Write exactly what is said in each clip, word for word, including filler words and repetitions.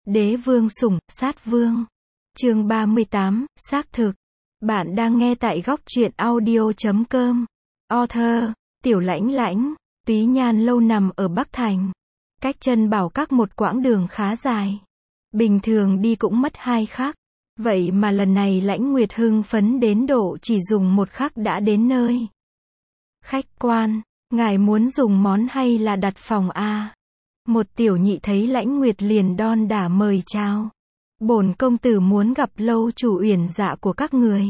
Đế vương sủng, sát vương. Chương ba mươi tám, xác thực. Bạn đang nghe tại góc truyện audio chấm com. Author, Tiểu Lãnh Lãnh, Túy Nhan lâu nằm ở Bắc Thành. Cách chân Bảo Các một quãng đường khá dài. Bình thường đi cũng mất hai khắc. Vậy mà lần này Lãnh Nguyệt hưng phấn đến độ chỉ dùng một khắc đã đến nơi. Khách quan, ngài muốn dùng món hay là đặt phòng a? Một tiểu nhị thấy Lãnh Nguyệt liền đon đả mời chào. Bổn công tử muốn gặp lâu chủ Uyển Dạ của các người.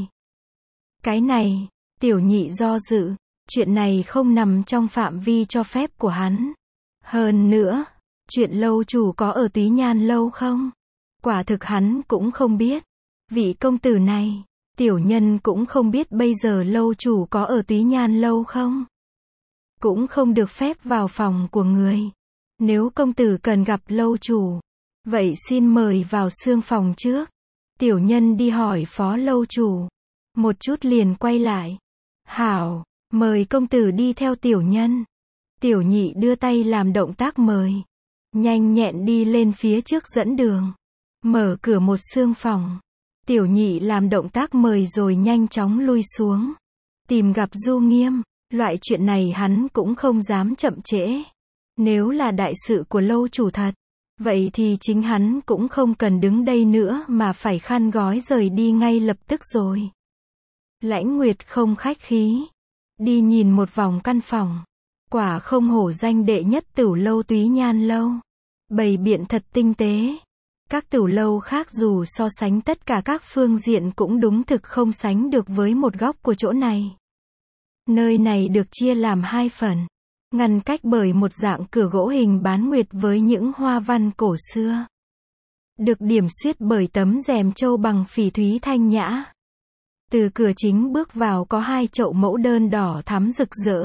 Cái này, tiểu nhị do dự, chuyện này không nằm trong phạm vi cho phép của hắn. Hơn nữa, chuyện lâu chủ có ở Túy Nhan lâu không? Quả thực hắn cũng không biết. Vị công tử này, tiểu nhân cũng không biết bây giờ lâu chủ có ở Túy Nhan lâu không? Cũng không được phép vào phòng của người. Nếu công tử cần gặp lâu chủ, vậy xin mời vào xương phòng trước. Tiểu nhân đi hỏi phó lâu chủ. Một chút liền quay lại. Hảo, mời công tử đi theo tiểu nhân. Tiểu nhị đưa tay làm động tác mời. Nhanh nhẹn đi lên phía trước dẫn đường. Mở cửa một xương phòng. Tiểu nhị làm động tác mời rồi nhanh chóng lui xuống. Tìm gặp Du Nghiêm. Loại chuyện này hắn cũng không dám chậm trễ. Nếu là đại sự của lâu chủ thật, vậy thì chính hắn cũng không cần đứng đây nữa mà phải khăn gói rời đi ngay lập tức rồi. Lãnh Nguyệt không khách khí. Đi nhìn một vòng căn phòng. Quả không hổ danh đệ nhất tửu lâu Túy Nhan lâu. Bày biện thật tinh tế. Các tửu lâu khác dù so sánh tất cả các phương diện cũng đúng thực không sánh được với một góc của chỗ này. Nơi này được chia làm hai phần. Ngăn cách bởi một dạng cửa gỗ hình bán nguyệt với những hoa văn cổ xưa. Được điểm xuyết bởi tấm rèm châu bằng phỉ thúy thanh nhã. Từ cửa chính bước vào có hai chậu mẫu đơn đỏ thắm rực rỡ.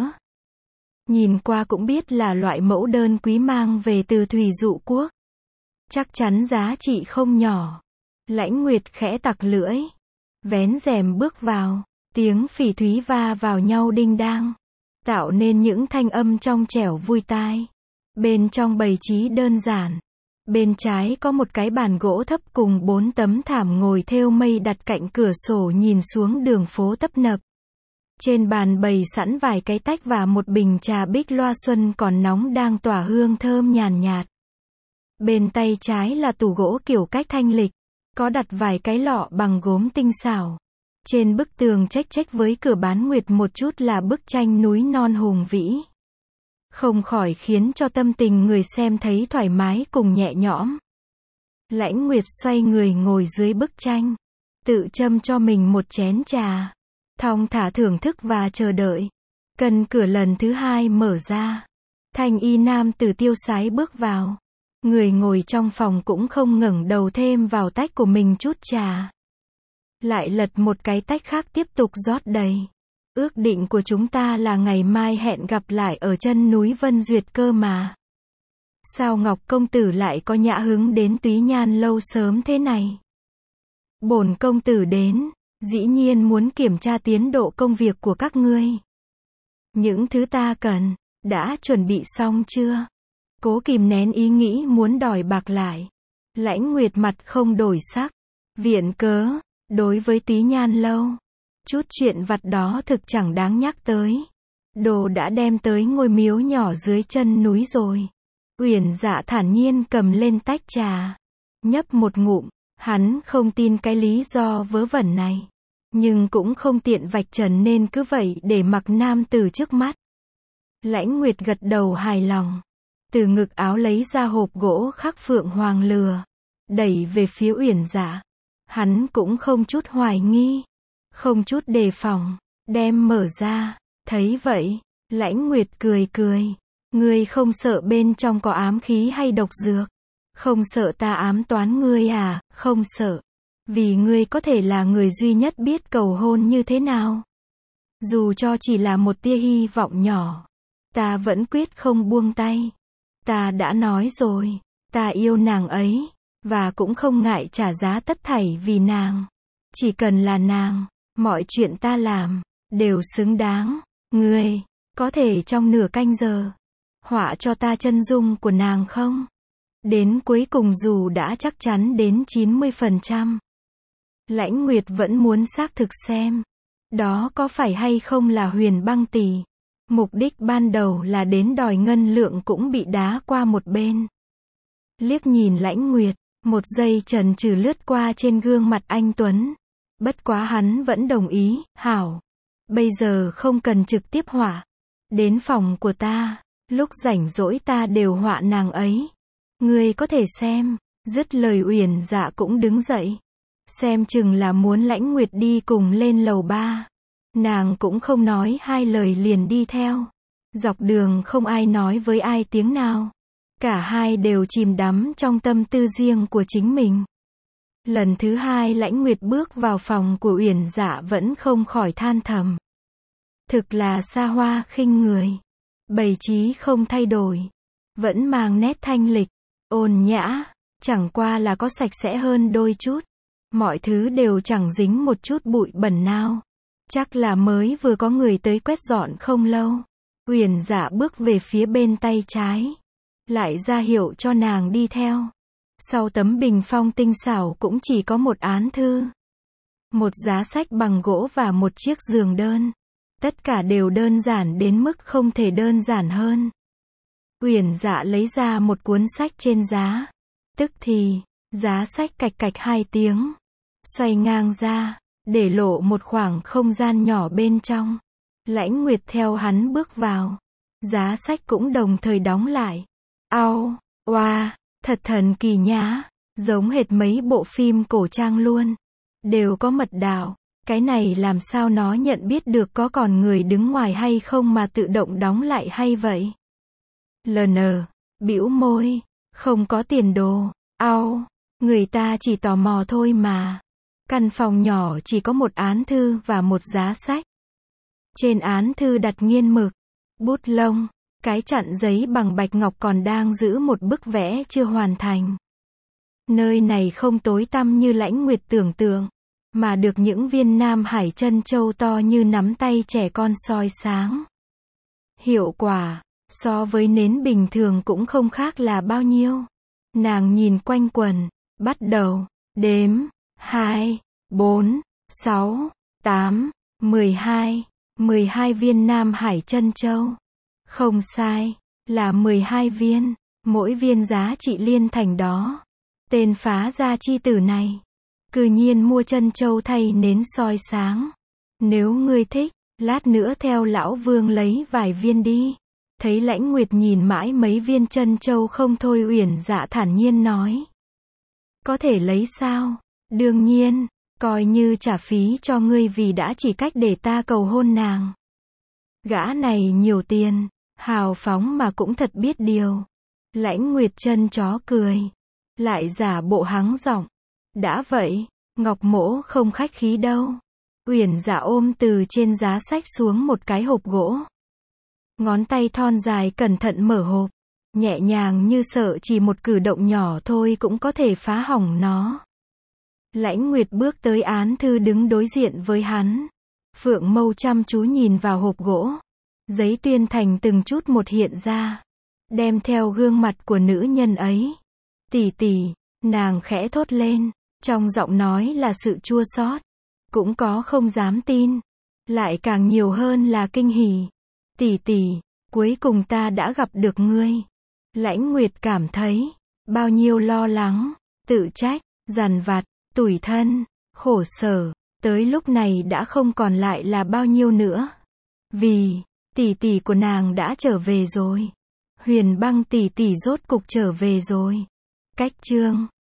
Nhìn qua cũng biết là loại mẫu đơn quý mang về từ Thủy Dụ Quốc. Chắc chắn giá trị không nhỏ. Lãnh Nguyệt khẽ tặc lưỡi. Vén rèm bước vào. Tiếng phỉ thúy va vào nhau đinh đang. Tạo nên những thanh âm trong trẻo vui tai. Bên trong bày trí đơn giản. Bên trái có một cái bàn gỗ thấp cùng bốn tấm thảm ngồi thêu mây đặt cạnh cửa sổ nhìn xuống đường phố tấp nập. Trên bàn bày sẵn vài cái tách và một bình trà bích loa xuân còn nóng đang tỏa hương thơm nhàn nhạt. Bên tay trái là tủ gỗ kiểu cách thanh lịch. Có đặt vài cái lọ bằng gốm tinh xảo. Trên bức tường chếch chếch với cửa bán nguyệt một chút là bức tranh núi non hùng vĩ. Không khỏi khiến cho tâm tình người xem thấy thoải mái cùng nhẹ nhõm. Lãnh Nguyệt xoay người ngồi dưới bức tranh. Tự châm cho mình một chén trà. Thong thả thưởng thức và chờ đợi. Cần cửa lần thứ hai mở ra. Thanh y nam tử tiêu sái bước vào. Người ngồi trong phòng cũng không ngẩng đầu thêm vào tách của mình chút trà. Lại lật một cái tách khác tiếp tục rót đầy. Ước định của chúng ta là ngày mai hẹn gặp lại ở chân núi Vân Duyệt cơ mà. Sao Ngọc công tử lại có nhã hứng đến Túy Nhan lâu sớm thế này? Bổn công tử đến, dĩ nhiên muốn kiểm tra tiến độ công việc của các ngươi. Những thứ ta cần, đã chuẩn bị xong chưa? Cố kìm nén ý nghĩ muốn đòi bạc lại. Lãnh Nguyệt mặt không đổi sắc. Viện cớ, đối với Túy Nhan lâu. Chút chuyện vặt đó thực chẳng đáng nhắc tới. Đồ đã đem tới ngôi miếu nhỏ dưới chân núi rồi. Uyển Dạ thản nhiên cầm lên tách trà. Nhấp một ngụm, hắn không tin cái lý do vớ vẩn này. Nhưng cũng không tiện vạch trần nên cứ vậy để mặc nam tử trước mắt. Lãnh Nguyệt gật đầu hài lòng. Từ ngực áo lấy ra hộp gỗ khắc phượng hoàng lừa. Đẩy về phía Uyển Dạ. Hắn cũng không chút hoài nghi. Không chút đề phòng. Đem mở ra. Thấy vậy. Lãnh Nguyệt cười cười. Ngươi không sợ bên trong có ám khí hay độc dược? Không sợ ta ám toán ngươi à? Không sợ. Vì ngươi có thể là người duy nhất biết cầu hôn như thế nào. Dù cho chỉ là một tia hy vọng nhỏ. Ta vẫn quyết không buông tay. Ta đã nói rồi. Ta yêu nàng ấy. Và cũng không ngại trả giá tất thảy vì nàng. Chỉ cần là nàng. Mọi chuyện ta làm. Đều xứng đáng. Ngươi. Có thể trong nửa canh giờ. Họa cho ta chân dung của nàng không? Đến cuối cùng dù đã chắc chắn đến chín mươi phần trăm, Lãnh Nguyệt vẫn muốn xác thực xem, đó có phải hay không là Huyền Băng tỷ. Mục đích ban đầu là đến đòi ngân lượng cũng bị đá qua một bên. Liếc nhìn Lãnh Nguyệt, một giây chần chừ lướt qua trên gương mặt anh Tuấn. Bất quá hắn vẫn đồng ý, hảo. Bây giờ không cần trực tiếp họa. Đến phòng của ta, lúc rảnh rỗi ta đều họa nàng ấy. Ngươi có thể xem. Dứt lời Uyển Dạ cũng đứng dậy. Xem chừng là muốn Lãnh Nguyệt đi cùng lên lầu ba. Nàng cũng không nói hai lời liền đi theo. Dọc đường không ai nói với ai tiếng nào. Cả hai đều chìm đắm trong tâm tư riêng của chính mình. Lần thứ hai Lãnh Nguyệt bước vào phòng của Uyển Dạ vẫn không khỏi than thầm. Thực là xa hoa khinh người. Bày trí không thay đổi. Vẫn mang nét thanh lịch, ôn nhã, chẳng qua là có sạch sẽ hơn đôi chút. Mọi thứ đều chẳng dính một chút bụi bẩn nào. Chắc là mới vừa có người tới quét dọn không lâu. Uyển Dạ bước về phía bên tay trái. Lại ra hiệu cho nàng đi theo. Sau tấm bình phong tinh xảo cũng chỉ có một án thư. Một giá sách bằng gỗ và một chiếc giường đơn. Tất cả đều đơn giản đến mức không thể đơn giản hơn. Uyển Dạ lấy ra một cuốn sách trên giá. Tức thì, giá sách cạch cạch hai tiếng. Xoay ngang ra, để lộ một khoảng không gian nhỏ bên trong. Lãnh Nguyệt theo hắn bước vào. Giá sách cũng đồng thời đóng lại. Ao, oa, thật thần kỳ nhá. Giống hệt mấy bộ phim cổ trang luôn. Đều có mật đạo. Cái này làm sao nó nhận biết được có còn người đứng ngoài hay không mà tự động đóng lại hay vậy? lờ en, bĩu môi, không có tiền đồ. Ao, người ta chỉ tò mò thôi mà. Căn phòng nhỏ chỉ có một án thư và một giá sách. Trên án thư đặt nghiên mực, bút lông, cái chặn giấy bằng bạch ngọc còn đang giữ một bức vẽ chưa hoàn thành. Nơi này không tối tăm như Lãnh Nguyệt tưởng tượng, mà được những viên Nam Hải chân châu to như nắm tay trẻ con soi sáng. Hiệu quả, so với nến bình thường cũng không khác là bao nhiêu. Nàng nhìn quanh quần, bắt đầu đếm, hai, bốn, sáu, tám, mười hai, mười hai viên Nam Hải chân châu. Không sai, là mười hai viên, mỗi viên giá trị liên thành đó. Tên phá gia chi tử này, cư nhiên mua chân châu thay nến soi sáng. Nếu ngươi thích, lát nữa theo lão Vương lấy vài viên đi. Thấy Lãnh Nguyệt nhìn mãi mấy viên chân châu không thôi, Uyển Dạ thản nhiên nói. Có thể lấy sao? Đương nhiên, coi như trả phí cho ngươi vì đã chỉ cách để ta cầu hôn nàng. Gã này nhiều tiền, hào phóng mà cũng thật biết điều. Lãnh Nguyệt chân chó cười, lại giả bộ hắng giọng. Đã vậy, Ngọc Mỗ không khách khí đâu. Uyển Dạ ôm từ trên giá sách xuống một cái hộp gỗ. Ngón tay thon dài cẩn thận mở hộp, nhẹ nhàng như sợ chỉ một cử động nhỏ thôi cũng có thể phá hỏng nó. Lãnh Nguyệt bước tới án thư đứng đối diện với hắn. Phượng mâu chăm chú nhìn vào hộp gỗ. Giấy tuyên thành từng chút một hiện ra, đem theo gương mặt của nữ nhân ấy. Tỷ tỷ, nàng khẽ thốt lên, trong giọng nói là sự chua xót, cũng có không dám tin, lại càng nhiều hơn là kinh hỉ. Tỷ tỷ, cuối cùng ta đã gặp được ngươi. Lãnh Nguyệt cảm thấy, bao nhiêu lo lắng, tự trách, dằn vặt, tủi thân, khổ sở, tới lúc này đã không còn lại là bao nhiêu nữa. Vì, tỷ tỷ của nàng đã trở về rồi. Huyền Băng tỷ tỷ rốt cục trở về rồi. Cách chương